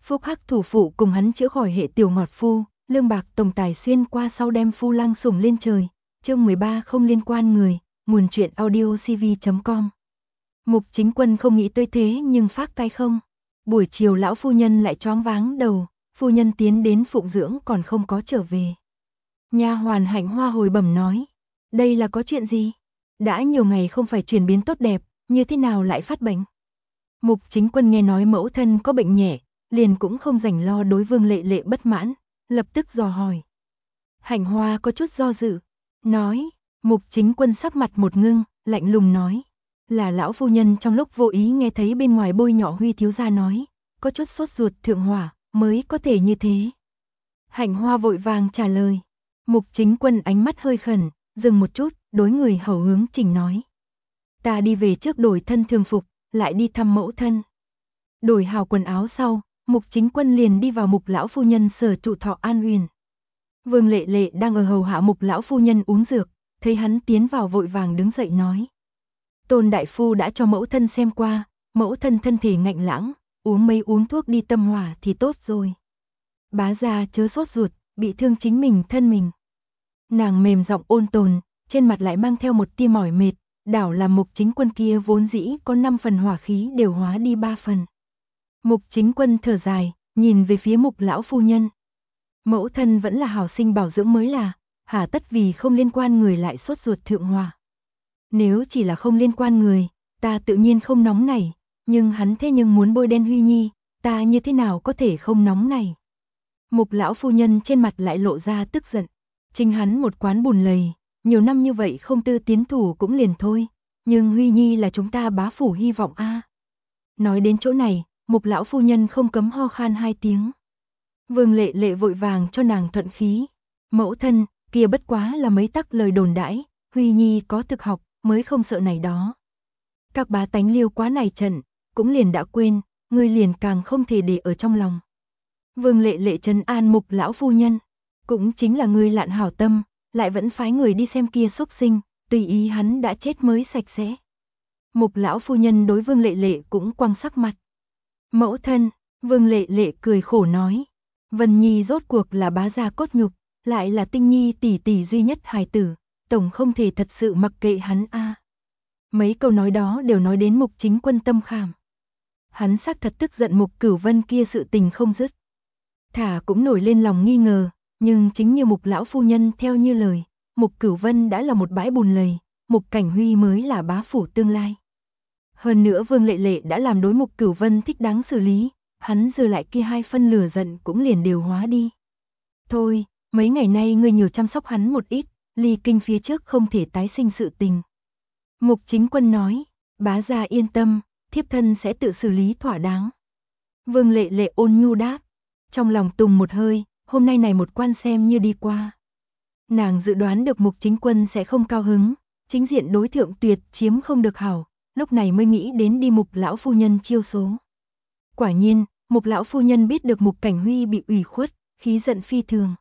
Phúc Hắc thủ phụ cùng hắn chữa khỏi hệ tiểu ngọt phu, lương bạc tổng tài xuyên qua sau đem phu lang sủng lên trời. Chương 13 không liên quan người, nguồn truyện audiocv.com. Mục Chính Quân không nghĩ tới thế nhưng phát cái không. Buổi chiều lão phu nhân lại choáng váng đầu, phu nhân tiến đến phụng dưỡng còn không có trở về. Nha hoàn Hạnh Hoa hồi bẩm nói, đây là có chuyện gì? Đã nhiều ngày không phải chuyển biến tốt đẹp, như thế nào lại phát bệnh? Mục Chính Quân nghe nói mẫu thân có bệnh nhẹ, liền cũng không rảnh lo đối Vương Lệ Lệ bất mãn, lập tức dò hỏi. Hạnh Hoa có chút do dự, nói, Mục Chính Quân sắc mặt một ngưng, lạnh lùng nói, là lão phu nhân trong lúc vô ý nghe thấy bên ngoài bôi nhọ Huy thiếu gia nói, có chút sốt ruột thượng hỏa, mới có thể như thế. Hạnh Hoa vội vàng trả lời. Mục Chính Quân ánh mắt hơi khẩn, dừng một chút, đối người hầu hướng Trình nói. Ta đi về trước đổi thân thường phục, lại đi thăm mẫu thân. Đổi hào quần áo sau, Mục Chính Quân liền đi vào Mục lão phu nhân sở trụ thọ An Uyển. Vương Lệ Lệ đang ở hầu hạ Mục lão phu nhân uống dược, thấy hắn tiến vào vội vàng đứng dậy nói. Tôn đại phu đã cho mẫu thân xem qua, mẫu thân thân thể ngạnh lãng, uống mấy uống thuốc đi tâm hỏa thì tốt rồi. Bá gia chớ sốt ruột, bị thương chính mình thân mình. Nàng mềm giọng ôn tồn, trên mặt lại mang theo một tia mỏi mệt, đảo làm Mục Chính Quân kia vốn dĩ có 5 phần hỏa khí đều hóa đi 3 phần. Mục Chính Quân thở dài, nhìn về phía Mục lão phu nhân. Mẫu thân vẫn là hảo sinh bảo dưỡng mới là, hà tất vì không liên quan người lại sốt ruột thượng hỏa. Nếu chỉ là không liên quan người, ta tự nhiên không nóng nảy, nhưng hắn thế nhưng muốn bôi đen Huy Nhi, ta như thế nào có thể không nóng nảy. Mục lão phu nhân trên mặt lại lộ ra tức giận. Chính hắn một quán bùn lầy, nhiều năm như vậy không tư tiến thủ cũng liền thôi, nhưng Huy Nhi là chúng ta bá phủ hy vọng a. Nói đến chỗ này, Mục lão phu nhân không cấm ho khan 2 tiếng. Vương Lệ Lệ vội vàng cho nàng thuận khí. Mẫu thân, kia bất quá là mấy tắc lời đồn đãi, Huy Nhi có thực học, mới không sợ này đó. Các bá tánh liêu quá này trận, cũng liền đã quên, ngươi liền càng không thể để ở trong lòng. Vương Lệ Lệ trấn an Mục lão phu nhân. Cũng chính là ngươi lạn hảo tâm, lại vẫn phái người đi xem kia xúc sinh, tùy ý hắn đã chết mới sạch sẽ. Mục lão phu nhân đối Vương Lệ Lệ cũng quăng sắc mặt. Mẫu thân, Vương Lệ Lệ cười khổ nói, Vân Nhi rốt cuộc là bá gia cốt nhục, lại là Tinh Nhi tỷ tỷ duy nhất hài tử, tổng không thể thật sự mặc kệ hắn a. Mấy câu nói đó đều nói đến Mục Chính Quân tâm khảm. Hắn xác thật tức giận Mục Cửu Vân kia sự tình không dứt. Thả cũng nổi lên lòng nghi ngờ. Nhưng chính như Mục lão phu nhân theo như lời, Mục Cửu Vân đã là một bãi bùn lầy, Mục Cảnh Huy mới là bá phủ tương lai. Hơn nữa Vương Lệ Lệ đã làm đối Mục Cửu Vân thích đáng xử lý, hắn dư lại kia 2 phân lửa giận cũng liền đều hóa đi. Thôi, mấy ngày nay ngươi nhiều chăm sóc hắn một ít, ly kinh phía trước không thể tái sinh sự tình. Mục Chính Quân nói, bá gia yên tâm, thiếp thân sẽ tự xử lý thỏa đáng. Vương Lệ Lệ ôn nhu đáp, trong lòng tùng một hơi. Hôm nay này một quan xem như đi qua. Nàng dự đoán được Mục Chính Quân sẽ không cao hứng, chính diện đối thượng tuyệt chiếm không được hảo, lúc này mới nghĩ đến đi Mục lão phu nhân chiêu số. Quả nhiên, Mục lão phu nhân biết được Mục Cảnh Huy bị ủy khuất, khí giận phi thường.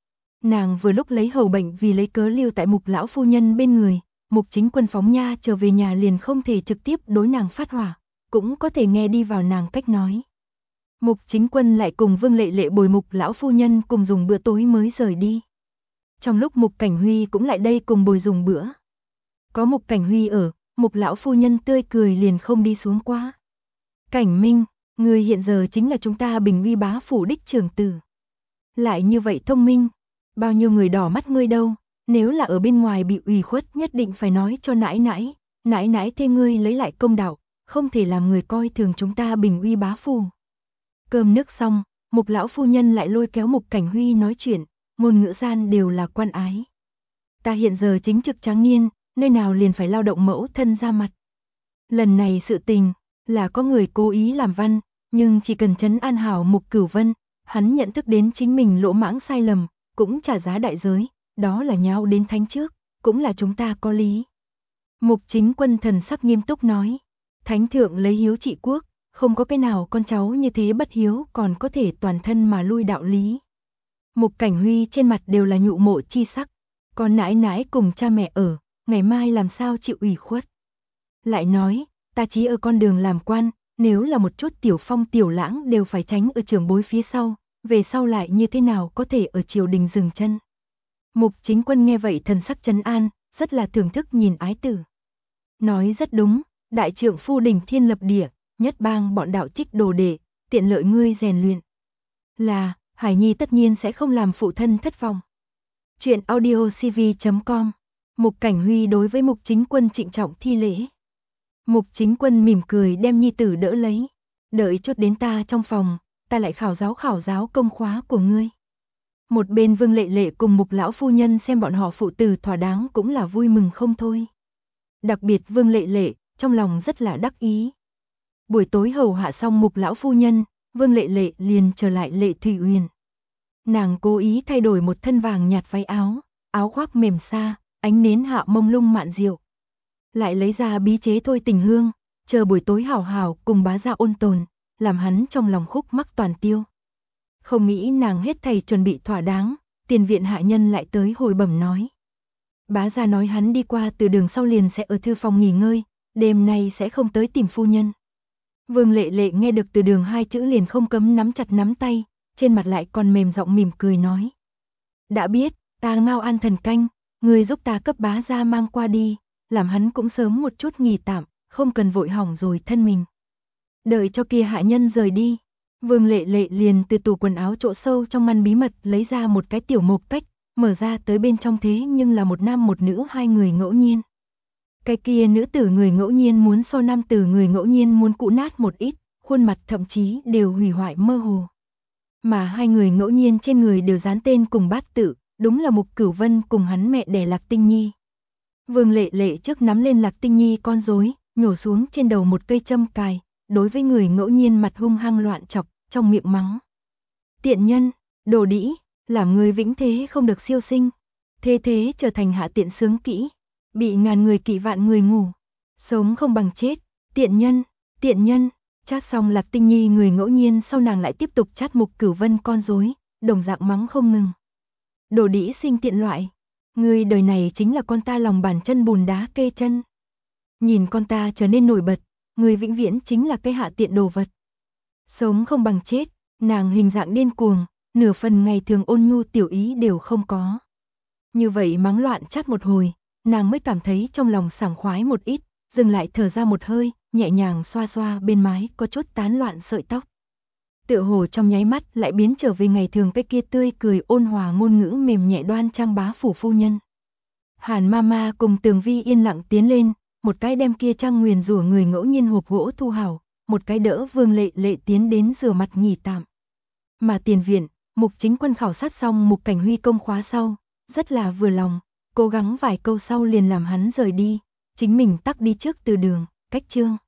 Nàng vừa lúc lấy hầu bệnh vì lấy cớ lưu tại Mục lão phu nhân bên người, Mục Chính Quân phóng nha trở về nhà liền không thể trực tiếp đối nàng phát hỏa, cũng có thể nghe đi vào nàng cách nói. Mục Chính Quân lại cùng Vương Lệ Lệ bồi Mục lão phu nhân cùng dùng bữa tối mới rời đi. Trong lúc Mục Cảnh Huy cũng lại đây cùng bồi dùng bữa. Có Mục Cảnh Huy ở, Mục lão phu nhân tươi cười liền không đi xuống quá. Cảnh Minh, người hiện giờ chính là chúng ta Bình Uy bá phủ đích trưởng tử. Lại như vậy thông minh, bao nhiêu người đỏ mắt ngươi đâu, nếu là ở bên ngoài bị ủy khuất nhất định phải nói cho nãi nãi, nãi nãi thê ngươi lấy lại công đạo, không thể làm người coi thường chúng ta Bình Uy bá phủ. Cơm nước xong, Mục lão phu nhân lại lôi kéo Mục Cảnh Huy nói chuyện, ngôn ngữ gian đều là quan ái. Ta hiện giờ chính trực tráng niên, nơi nào liền phải lao động mẫu thân ra mặt. Lần này sự tình, là có người cố ý làm văn, nhưng chỉ cần trấn an hảo Mục Cửu Vân, hắn nhận thức đến chính mình lỗ mãng sai lầm, cũng trả giá đại giới, đó là nháo đến thánh trước, cũng là chúng ta có lý. Mục Chính Quân thần sắc nghiêm túc nói, thánh thượng lấy hiếu trị quốc, không có cái nào con cháu như thế bất hiếu còn có thể toàn thân mà lui đạo lý. Mục Cảnh Huy trên mặt đều là nhụ mộ chi sắc, con nãi nãi cùng cha mẹ ở, ngày mai làm sao chịu ủy khuất. Lại nói, ta chỉ ở con đường làm quan, Nếu là một chút tiểu phong tiểu lãng đều phải tránh ở trưởng bối phía sau, về sau lại như thế nào có thể ở triều đình dừng chân. Mục Chính Quân nghe vậy thần sắc trấn an, rất là thưởng thức nhìn ái tử. Nói rất đúng, đại trượng phu đỉnh thiên lập địa, nhất bang bọn đạo trích đồ đệ, tiện lợi ngươi rèn luyện. Là, Hải Nhi tất nhiên sẽ không làm phụ thân thất vọng. Chuyện audiocv.com. Mục Cảnh Huy đối với Mục Chính Quân trịnh trọng thi lễ. Mục Chính Quân mỉm cười đem nhi tử đỡ lấy. Đợi chút đến ta trong phòng, ta lại khảo giáo công khóa của ngươi. Một bên Vương Lệ Lệ cùng Mục lão phu nhân xem bọn họ phụ tử thỏa đáng cũng là vui mừng không thôi. Đặc biệt Vương Lệ Lệ, trong lòng rất là đắc ý. Buổi tối hầu hạ xong Mục lão phu nhân, Vương Lệ Lệ liền trở lại Lệ Thủy Uyển. Nàng cố ý thay đổi một thân vàng nhạt váy áo, áo khoác mềm xa, ánh nến hạ mông lung mạn diệu. Lại lấy ra bí chế thôi tình hương, chờ buổi tối hảo hảo cùng bá gia ôn tồn, làm hắn trong lòng khúc mắc toàn tiêu. Không nghĩ nàng hết thảy chuẩn bị thỏa đáng, tiền viện hạ nhân lại tới hồi bẩm nói. Bá gia nói hắn đi qua từ đường sau liền sẽ ở thư phòng nghỉ ngơi, đêm nay sẽ không tới tìm phu nhân. Vương Lệ Lệ nghe được từ đường hai chữ liền không cấm nắm chặt nắm tay, trên mặt lại còn mềm giọng mỉm cười nói. Đã biết, ta ngao an thần canh, người giúp ta cấp bá gia mang qua đi, làm hắn cũng sớm một chút nghỉ tạm, không cần vội hỏng rồi thân mình. Đợi cho kia hạ nhân rời đi, Vương Lệ Lệ liền từ tủ quần áo chỗ sâu trong ngăn bí mật lấy ra một cái tiểu mộc cách, mở ra tới bên trong thế nhưng là một nam một nữ hai người ngẫu nhiên. Cái kia nữ tử người ngẫu nhiên muốn so nam tử người ngẫu nhiên muốn cũ nát một ít, khuôn mặt thậm chí đều hủy hoại mơ hồ. Mà hai người ngẫu nhiên trên người đều dán tên cùng bát tự, đúng là Mục Cửu Vân cùng hắn mẹ đẻ Lạc Tinh Nhi. Vương Lệ Lệ trước nắm lên Lạc Tinh Nhi con rối, nhổ xuống trên đầu một cây châm cài, đối với người ngẫu nhiên mặt hung hăng loạn chọc, trong miệng mắng. Tiện nhân, đồ đĩ, làm người vĩnh thế không được siêu sinh. Thế trở thành hạ tiện sướng kỹ, bị ngàn người kỵ vạn người ngủ. Sống không bằng chết, tiện nhân, chát xong Lạc Tinh Nhi người ngẫu nhiên sau nàng lại tiếp tục chát Mục Cửu Vân con rối, đồng dạng mắng không ngừng. Đồ đĩ sinh tiện loại, người đời này chính là con ta lòng bàn chân bùn đá kê chân. Nhìn con ta trở nên nổi bật, người vĩnh viễn chính là cái hạ tiện đồ vật. Sống không bằng chết, nàng hình dạng điên cuồng, nửa phần ngày thường ôn nhu tiểu ý đều không có. Như vậy mắng loạn chát một hồi, nàng mới cảm thấy trong lòng sảng khoái một ít, dừng lại thở ra một hơi, nhẹ nhàng xoa xoa bên mái có chút tán loạn sợi tóc. Tựa hồ trong nháy mắt lại biến trở về ngày thường cái kia tươi cười ôn hòa ngôn ngữ mềm nhẹ đoan trang bá phủ phu nhân. Hàn Mama cùng Tường Vi yên lặng tiến lên, một cái đem kia trang nguyền rủa người ngẫu nhiên hộp gỗ thu hảo, một cái đỡ Vương Lệ Lệ tiến đến rửa mặt nghỉ tạm. Mà tiền viện, Mục Chính Quân khảo sát xong Mục Cảnh Huy công khóa sau, rất là vừa lòng, cố gắng vài câu sau liền làm hắn rời đi, chính mình tắc đi trước từ đường, cách chương.